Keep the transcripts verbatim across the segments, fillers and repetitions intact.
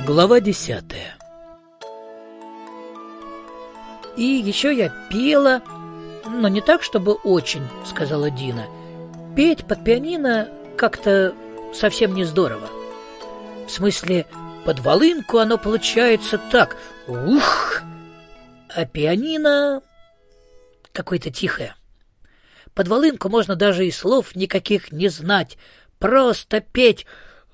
Глава десятая. «И еще я пела, но не так, чтобы очень», — сказала Дина. «Петь под пианино как-то совсем не здорово. В смысле, под волынку оно получается так, ух, а пианино какое-то тихое. Под волынку можно даже и слов никаких не знать, просто петь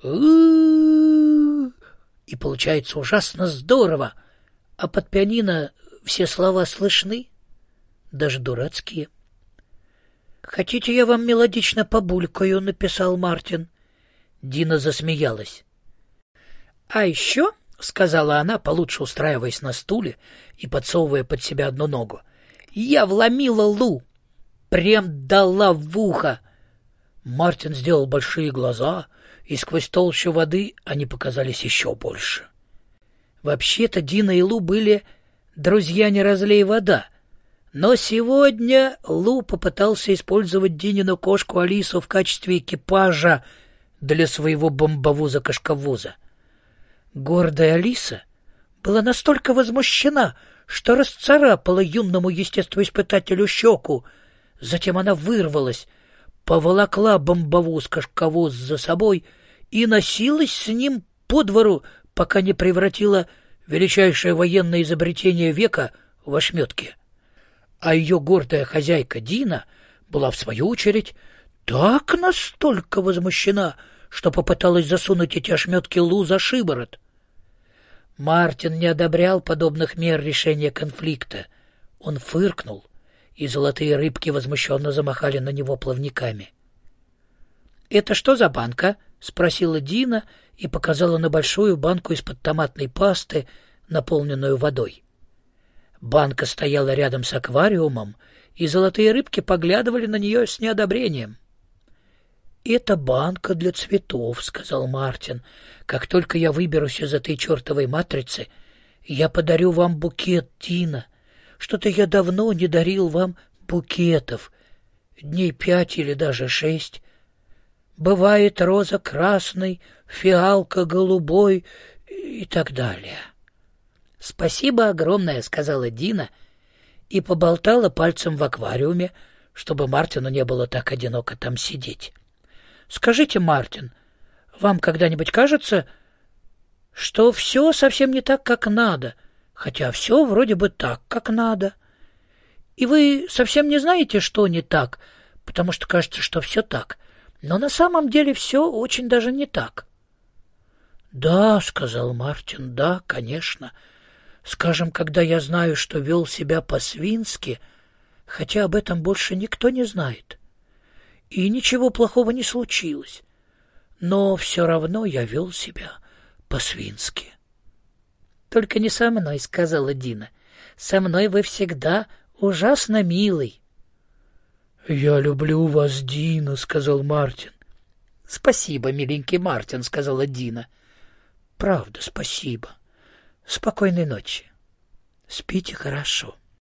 у-у-у, и получается ужасно здорово, а под пианино все слова слышны, даже дурацкие». «Хотите, я вам мелодично побулькаю?» — написал Мартин. Дина засмеялась. «А еще, — сказала она, получше устраиваясь на стуле и подсовывая под себя одну ногу, — я вломила Лу, прям дала в ухо». Мартин сделал большие глаза, и сквозь толщу воды они показались еще больше. Вообще-то Дина и Лу были друзья не разлей вода, но сегодня Лу попытался использовать Динину кошку Алису в качестве экипажа для своего бомбовоза-кошковоза. Гордая Алиса была настолько возмущена, что расцарапала юному естествоиспытателю щеку. Затем она вырвалась, поволокла бомбовоз-кошковоз за собой и носилась с ним по двору, пока не превратила величайшее военное изобретение века в ошметки. А ее гордая хозяйка Дина была, в свою очередь, так настолько возмущена, что попыталась засунуть эти ошметки Лу за шиворот. Мартин не одобрял подобных мер решения конфликта. Он фыркнул, и золотые рыбки возмущенно замахали на него плавниками. «Это что за банка?» — спросила Дина и показала на большую банку из-под томатной пасты, наполненную водой. Банка стояла рядом с аквариумом, и золотые рыбки поглядывали на нее с неодобрением. «Это банка для цветов», — сказал Мартин. «Как только я выберусь из этой чертовой матрицы, я подарю вам букет, Дина. Что-то я давно не дарил вам букетов. Дней пять или даже шесть. Бывает роза красной, фиалка голубой и так далее». «Спасибо огромное», — сказала Дина и поболтала пальцем в аквариуме, чтобы Мартину не было так одиноко там сидеть. «Скажите, Мартин, вам когда-нибудь кажется, что все совсем не так, как надо, хотя все вроде бы так, как надо? И вы совсем не знаете, что не так, потому что кажется, что все так, но на самом деле все очень даже не так?» «Да», — сказал Мартин, — «да, конечно. Скажем, когда я знаю, что вел себя по-свински, хотя об этом больше никто не знает, и ничего плохого не случилось, но все равно я вел себя по-свински». «Только не со мной», — сказала Дина. «Со мной вы всегда ужасно милый». «Я люблю вас, Дина», — сказал Мартин. «Спасибо, миленький Мартин», — сказала Дина. «Правда, спасибо. Спокойной ночи. Спите хорошо».